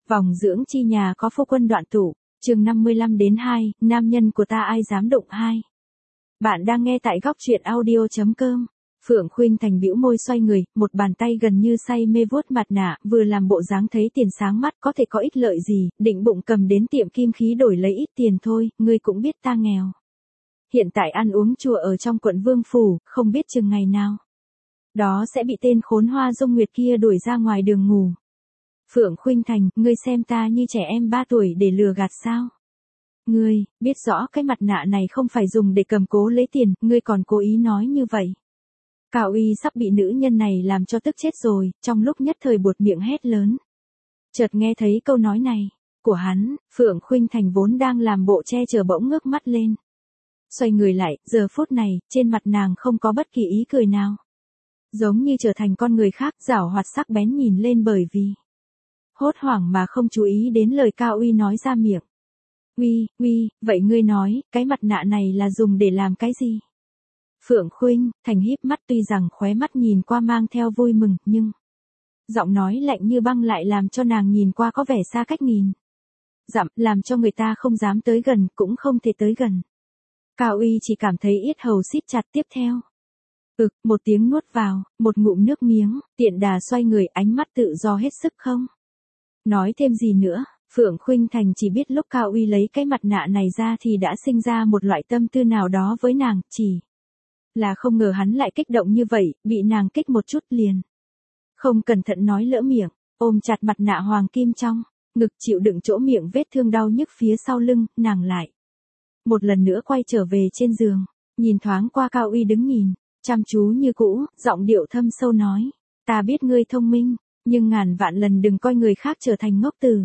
Vòng dưỡng chi nhà có phu quân đoạn tụ, chương 55-2, nam nhân của ta ai dám đụng 2. Bạn đang nghe tại góc truyện audio.com. Phượng Khuynh Thành bĩu môi xoay người, một bàn tay gần như say mê vuốt mặt nạ, vừa làm bộ dáng thấy tiền sáng mắt có thể có ích lợi gì, định bụng cầm đến tiệm kim khí đổi lấy ít tiền thôi, ngươi cũng biết ta nghèo. Hiện tại ăn uống chùa ở trong quận Vương Phủ, không biết chừng ngày nào đó sẽ bị tên khốn Hoa Dung Nguyệt kia đuổi ra ngoài đường ngủ. Phượng Khuynh Thành, ngươi xem ta như trẻ em 3 tuổi để lừa gạt sao? Ngươi, biết rõ cái mặt nạ này không phải dùng để cầm cố lấy tiền, ngươi còn cố ý nói như vậy. Cao Uy sắp bị nữ nhân này làm cho tức chết rồi, trong lúc nhất thời buột miệng hét lớn. Chợt nghe thấy câu nói này của hắn, Phượng Khuynh Thành vốn đang làm bộ che chở bỗng ngước mắt lên. Xoay người lại, giờ phút này, trên mặt nàng không có bất kỳ ý cười nào. Giống như trở thành con người khác, giảo hoạt sắc bén nhìn lên bởi vì hốt hoảng mà không chú ý đến lời Cao Uy nói ra miệng. Uy, vậy ngươi nói, cái mặt nạ này là dùng để làm cái gì? Phượng Khuynh Thành híp mắt, tuy rằng khóe mắt nhìn qua mang theo vui mừng, nhưng giọng nói lạnh như băng lại làm cho nàng nhìn qua có vẻ xa cách nghìn dặm, làm cho người ta không dám tới gần, cũng không thể tới gần. Cao Uy chỉ cảm thấy yết hầu siết chặt, tiếp theo. Một tiếng nuốt vào, một ngụm nước miếng, tiện đà xoay người, ánh mắt tự do hết sức không nói thêm gì nữa. Phượng Khuynh Thành chỉ biết lúc Cao Uy lấy cái mặt nạ này ra thì đã sinh ra một loại tâm tư nào đó với nàng, chỉ là không ngờ hắn lại kích động như vậy, bị nàng kích một chút liền không cẩn thận nói lỡ miệng, ôm chặt mặt nạ hoàng kim trong ngực, chịu đựng chỗ miệng vết thương đau nhức phía sau lưng, nàng lại một lần nữa quay trở về trên giường, nhìn thoáng qua Cao Uy đứng nhìn chăm chú như cũ, giọng điệu thâm sâu nói, ta biết ngươi thông minh, nhưng ngàn vạn lần đừng coi người khác trở thành ngốc tử.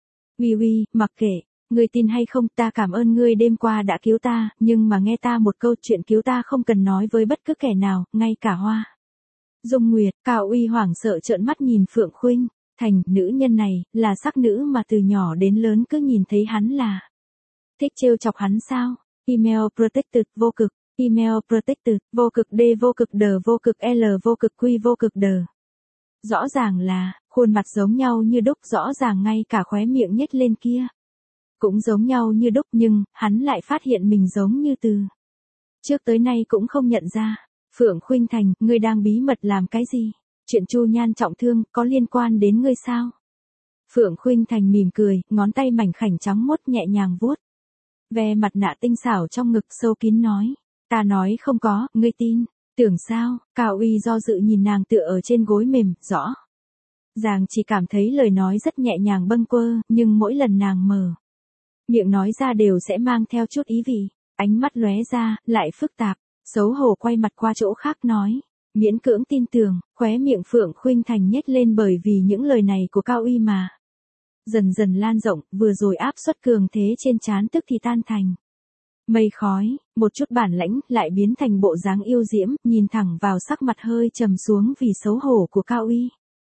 Uy, mặc kệ, ngươi tin hay không, ta cảm ơn ngươi đêm qua đã cứu ta, nhưng mà nghe ta một câu, chuyện cứu ta không cần nói với bất cứ kẻ nào, ngay cả Hoa Dung Nguyệt. Cao Uy hoảng sợ trợn mắt nhìn Phượng Khuynh Thành, nữ nhân này, là sắc nữ mà từ nhỏ đến lớn cứ nhìn thấy hắn là thích trêu chọc hắn sao? Email protected vô cực. Email protected, vô cực D vô cực D vô cực L vô cực Q vô cực D. Rõ ràng là, khuôn mặt giống nhau như đúc, rõ ràng ngay cả khóe miệng nhếch lên kia cũng giống nhau như đúc, nhưng, hắn lại phát hiện mình giống như từ trước tới nay cũng không nhận ra. Phượng Khuynh Thành, ngươi đang bí mật làm cái gì? Chuyện Chu Nhan trọng thương, có liên quan đến ngươi sao? Phượng Khuynh Thành mỉm cười, ngón tay mảnh khảnh trắng muốt nhẹ nhàng vuốt ve mặt nạ tinh xảo trong ngực, sâu kín nói. Ta nói không có, ngươi tin, tưởng sao? Cao Uy do dự nhìn nàng tựa ở trên gối mềm, rõ ràng chỉ cảm thấy lời nói rất nhẹ nhàng bâng quơ, nhưng mỗi lần nàng mở miệng nói ra đều sẽ mang theo chút ý vị, ánh mắt lóe ra, lại phức tạp, xấu hổ quay mặt qua chỗ khác nói, miễn cưỡng tin tưởng, khóe miệng Phượng Khuynh Thành nhếch lên bởi vì những lời này của Cao Uy mà dần dần lan rộng, vừa rồi áp suất cường thế trên trán tức thì tan thành mây khói, một chút bản lãnh lại biến thành bộ dáng yêu diễm, nhìn thẳng vào sắc mặt hơi trầm xuống vì xấu hổ của Cao Uy.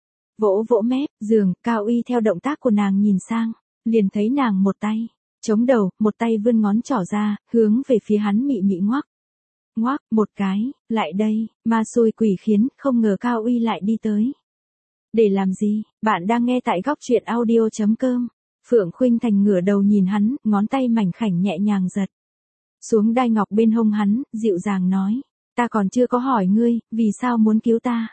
Vỗ mép, giường, Cao Uy theo động tác của nàng nhìn sang, liền thấy nàng một tay chống đầu, một tay vươn ngón trỏ ra, hướng về phía hắn mị mị ngoác một cái, lại đây, ma xui quỷ khiến, không ngờ Cao Uy lại đi tới. Để làm gì? Bạn đang nghe tại góc truyện audio.com. Phượng Khuynh Thành ngửa đầu nhìn hắn, ngón tay mảnh khảnh nhẹ nhàng giật xuống đai ngọc bên hông hắn, dịu dàng nói, ta còn chưa có hỏi ngươi, vì sao muốn cứu ta?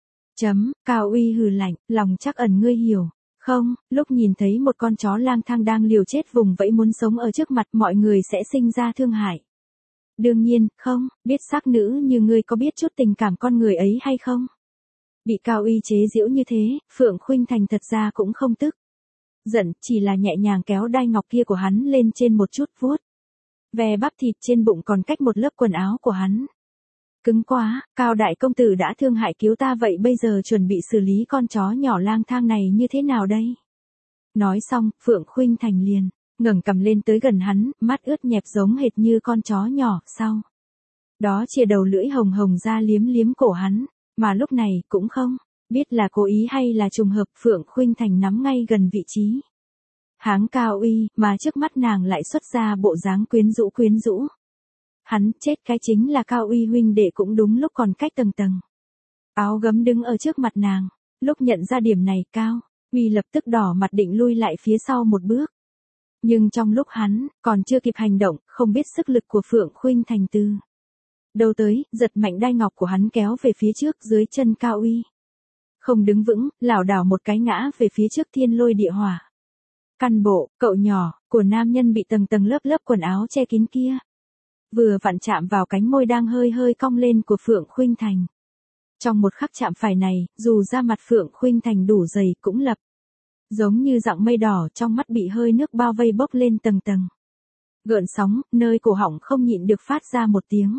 Cao Uy hừ lạnh, lòng chắc ẩn ngươi hiểu không, lúc nhìn thấy một con chó lang thang đang liều chết vùng vẫy muốn sống ở trước mặt, mọi người sẽ sinh ra thương hại. Đương nhiên, không, biết sắc nữ như ngươi có biết chút tình cảm con người ấy hay không? Bị Cao Uy chế giễu như thế, Phượng Khuynh Thành thật ra cũng không tức giận, chỉ là nhẹ nhàng kéo đai ngọc kia của hắn lên trên một chút, vuốt ve bắp thịt trên bụng còn cách một lớp quần áo của hắn. Cứng quá, Cao đại công tử đã thương hại cứu ta, vậy bây giờ chuẩn bị xử lý con chó nhỏ lang thang này như thế nào đây? Nói xong, Phượng Khuynh Thành liền ngẩng cằm lên tới gần hắn, mắt ướt nhẹp giống hệt như con chó nhỏ, sau đó chìa đầu lưỡi hồng hồng ra liếm liếm cổ hắn, mà lúc này cũng không biết là cố ý hay là trùng hợp, Phượng Khuynh Thành nắm ngay gần vị trí háng Cao Uy, mà trước mắt nàng lại xuất ra bộ dáng quyến rũ. Hắn chết cái chính là Cao Uy huynh đệ cũng đúng lúc còn cách tầng áo gấm đứng ở trước mặt nàng, lúc nhận ra điểm này Cao Uy lập tức đỏ mặt định lui lại phía sau một bước. Nhưng trong lúc hắn còn chưa kịp hành động, không biết sức lực của Phượng Khuynh Thành từ đâu tới, giật mạnh đai ngọc của hắn kéo về phía trước dưới chân Cao Uy. Không đứng vững, lảo đảo một cái ngã về phía trước thiên lôi địa hỏa. Căn bộ, cậu nhỏ, của nam nhân bị tầng tầng lớp lớp quần áo che kín kia. Vừa vặn chạm vào cánh môi đang hơi hơi cong lên của Phượng Khuynh Thành. Trong một khắc chạm phải này, dù da mặt Phượng Khuynh Thành đủ dày cũng lập. Giống như dạng mây đỏ trong mắt bị hơi nước bao vây bốc lên tầng tầng. Gợn sóng, nơi cổ họng không nhịn được phát ra một tiếng.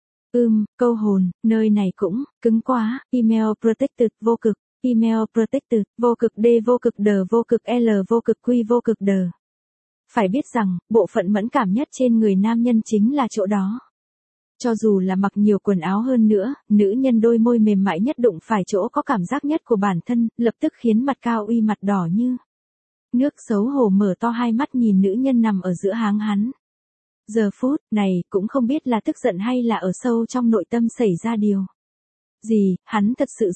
Câu hồn, nơi này cũng, cứng quá, email protected vô cực, email protected, vô cực D vô cực D vô cực L vô cực Q vô cực D. Phải biết rằng, bộ phận mẫn cảm nhất trên người nam nhân chính là chỗ đó. Cho dù là mặc nhiều quần áo hơn nữa, nữ nhân đôi môi mềm mại nhất đụng phải chỗ có cảm giác nhất của bản thân, lập tức khiến mặt Cao Uy mặt đỏ như nước, xấu hổ mở to hai mắt nhìn nữ nhân nằm ở giữa háng hắn. Giờ phút này cũng không biết là tức giận hay là ở sâu trong nội tâm xảy ra điều gì, hắn thật sự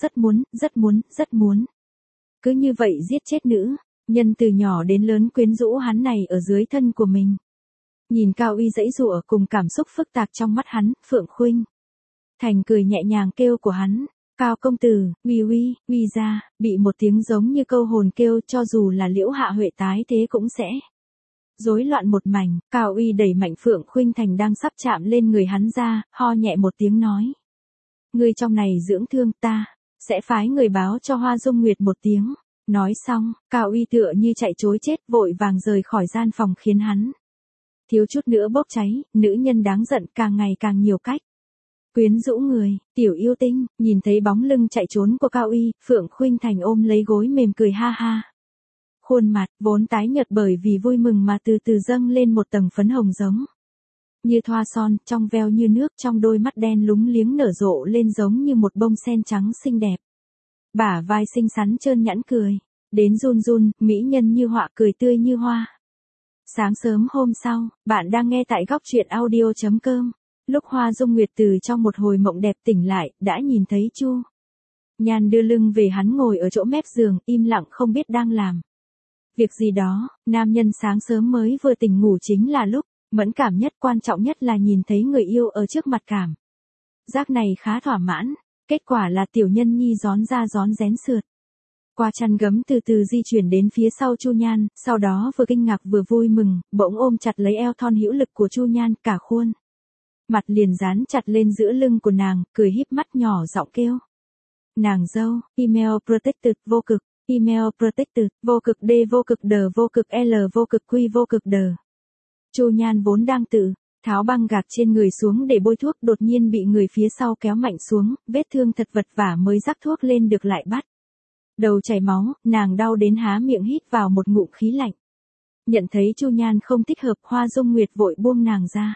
rất muốn. Cứ như vậy giết chết nữ nhân từ nhỏ đến lớn quyến rũ hắn này ở dưới thân của mình. Nhìn Cao Uy giãy giụa cùng cảm xúc phức tạp trong mắt hắn, Phượng Khuynh Thành cười nhẹ nhàng kêu của hắn, Cao công tử, uy ra, bị một tiếng giống như câu hồn kêu, cho dù là Liễu Hạ Huệ tái thế cũng sẽ rối loạn một mảnh. Cao Uy đẩy mạnh Phượng Khuynh Thành đang sắp chạm lên người hắn ra, ho nhẹ một tiếng nói. Ngươi trong này dưỡng thương, ta sẽ phái người báo cho Hoa Dung Nguyệt một tiếng. Nói xong, Cao Uy tựa như chạy trối chết vội vàng rời khỏi gian phòng khiến hắn thiếu chút nữa bốc cháy. Nữ nhân đáng giận càng ngày càng nhiều cách quyến rũ người, tiểu yêu tinh. Nhìn thấy bóng lưng chạy trốn của Cao Uy, Phượng Khuynh Thành ôm lấy gối mềm cười ha ha. Khuôn mặt vốn tái nhợt bởi vì vui mừng mà từ từ dâng lên một tầng phấn hồng giống như thoa son, trong veo như nước, trong đôi mắt đen lúng liếng nở rộ lên giống như một bông sen trắng xinh đẹp. Bả vai xinh xắn trơn nhẵn cười đến run run, mỹ nhân như họa, cười tươi như hoa. Sáng sớm hôm sau, bạn đang nghe tại góc truyện audio.com. Lúc Hoa Dung Nguyệt từ trong một hồi mộng đẹp tỉnh lại, đã nhìn thấy Chu Nhan đưa lưng về hắn ngồi ở chỗ mép giường, im lặng không biết đang làm việc gì đó. Nam nhân sáng sớm mới vừa tỉnh ngủ chính là lúc mẫn cảm nhất, quan trọng nhất là nhìn thấy người yêu ở trước mặt, cảm giác này khá thỏa mãn. Kết quả là tiểu nhân nhi rón ra rón rén sượt qua chăn gấm từ từ di chuyển đến phía sau Chu Nhan, sau đó vừa kinh ngạc vừa vui mừng, bỗng ôm chặt lấy eo thon hữu lực của Chu Nhan, cả khuôn mặt liền dán chặt lên giữa lưng của nàng, cười híp mắt nhỏ giọng kêu. Nàng dâu, email protected vô cực, email protected, vô cực D vô cực D vô cực L vô cực Q vô cực D. Chu Nhan vốn đang tự tháo băng gạc trên người xuống để bôi thuốc, đột nhiên bị người phía sau kéo mạnh xuống, vết thương thật vật vả mới rắc thuốc lên được lại bắt đầu chảy máu, nàng đau đến há miệng hít vào một ngụm khí lạnh. Nhận thấy Chu Nhan không thích hợp, Hoa Dung Nguyệt vội buông nàng ra.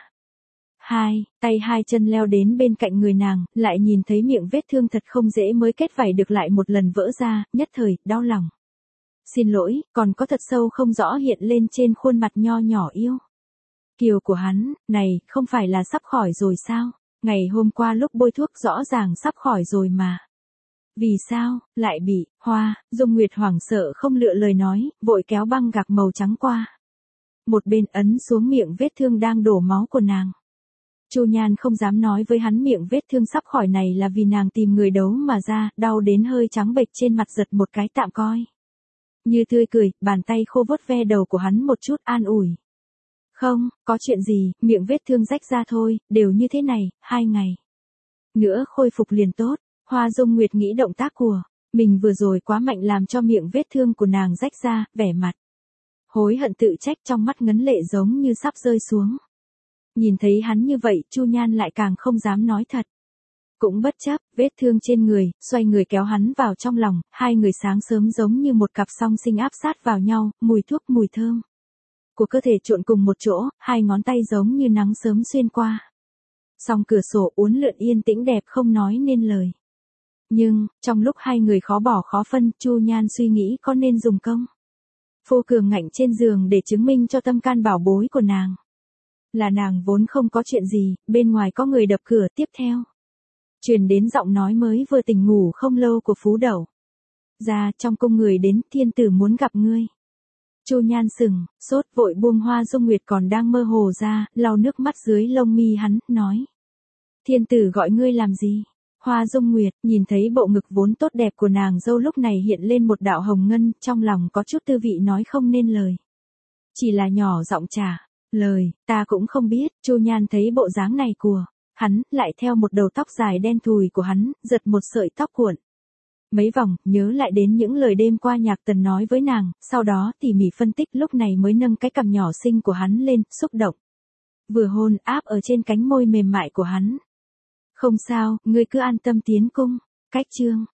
Hai tay hai chân leo đến bên cạnh người nàng, lại nhìn thấy miệng vết thương thật không dễ mới kết vảy được lại một lần vỡ ra, nhất thời, đau lòng. Xin lỗi, còn có thật sâu không rõ hiện lên trên khuôn mặt nho nhỏ yêu kiều của hắn. Này, không phải là sắp khỏi rồi sao? Ngày hôm qua lúc bôi thuốc rõ ràng sắp khỏi rồi mà. Vì sao, lại bị, Hoa Dung Nguyệt hoảng sợ không lựa lời nói, vội kéo băng gạc màu trắng qua một bên, ấn xuống miệng vết thương đang đổ máu của nàng. Chu Nhan không dám nói với hắn miệng vết thương sắp khỏi này là vì nàng tìm người đấu mà ra, đau đến hơi trắng bệch trên mặt giật một cái tạm coi như tươi cười, bàn tay khô vuốt ve đầu của hắn một chút, an ủi. Không, có chuyện gì, miệng vết thương rách ra thôi, đều như thế này, 2 ngày nữa khôi phục liền tốt. Hoa Dung Nguyệt nghĩ động tác của mình vừa rồi quá mạnh làm cho miệng vết thương của nàng rách ra, vẻ mặt hối hận tự trách, trong mắt ngấn lệ giống như sắp rơi xuống. Nhìn thấy hắn như vậy, Chu Nhan lại càng không dám nói thật. Cũng bất chấp vết thương trên người, xoay người kéo hắn vào trong lòng, hai người sáng sớm giống như một cặp song sinh áp sát vào nhau, mùi thuốc mùi thơm của cơ thể trộn cùng một chỗ, hai ngón tay giống như nắng sớm xuyên qua song cửa sổ, uốn lượn yên tĩnh đẹp không nói nên lời. Nhưng, trong lúc hai người khó bỏ khó phân, Chu Nhan suy nghĩ có nên dùng công phu cường ngạnh trên giường để chứng minh cho tâm can bảo bối của nàng là nàng vốn không có chuyện gì. Bên ngoài có người đập cửa, tiếp theo truyền đến giọng nói mới vừa tỉnh ngủ không lâu của Phú Đậu. Ra, trong cung người đến, thiên tử muốn gặp ngươi. Chu Nhan sừng, sốt vội buông Hoa Dung Nguyệt còn đang mơ hồ ra, lau nước mắt dưới lông mi hắn, nói. Thiên tử gọi ngươi làm gì? Hoa Dung Nguyệt, nhìn thấy bộ ngực vốn tốt đẹp của nàng dâu lúc này hiện lên một đạo hồng ngân, trong lòng có chút tư vị nói không nên lời. Chỉ là nhỏ giọng trả lời, ta cũng không biết. Chu Nhan thấy bộ dáng này của hắn, lại theo một đầu tóc dài đen thùi của hắn, giật một sợi tóc cuộn mấy vòng, nhớ lại đến những lời đêm qua Nhạc Tần nói với nàng, sau đó tỉ mỉ phân tích, lúc này mới nâng cái cằm nhỏ xinh của hắn lên, xúc động. Vừa hôn áp ở trên cánh môi mềm mại của hắn. Không sao, ngươi cứ an tâm tiến cung. Cách chương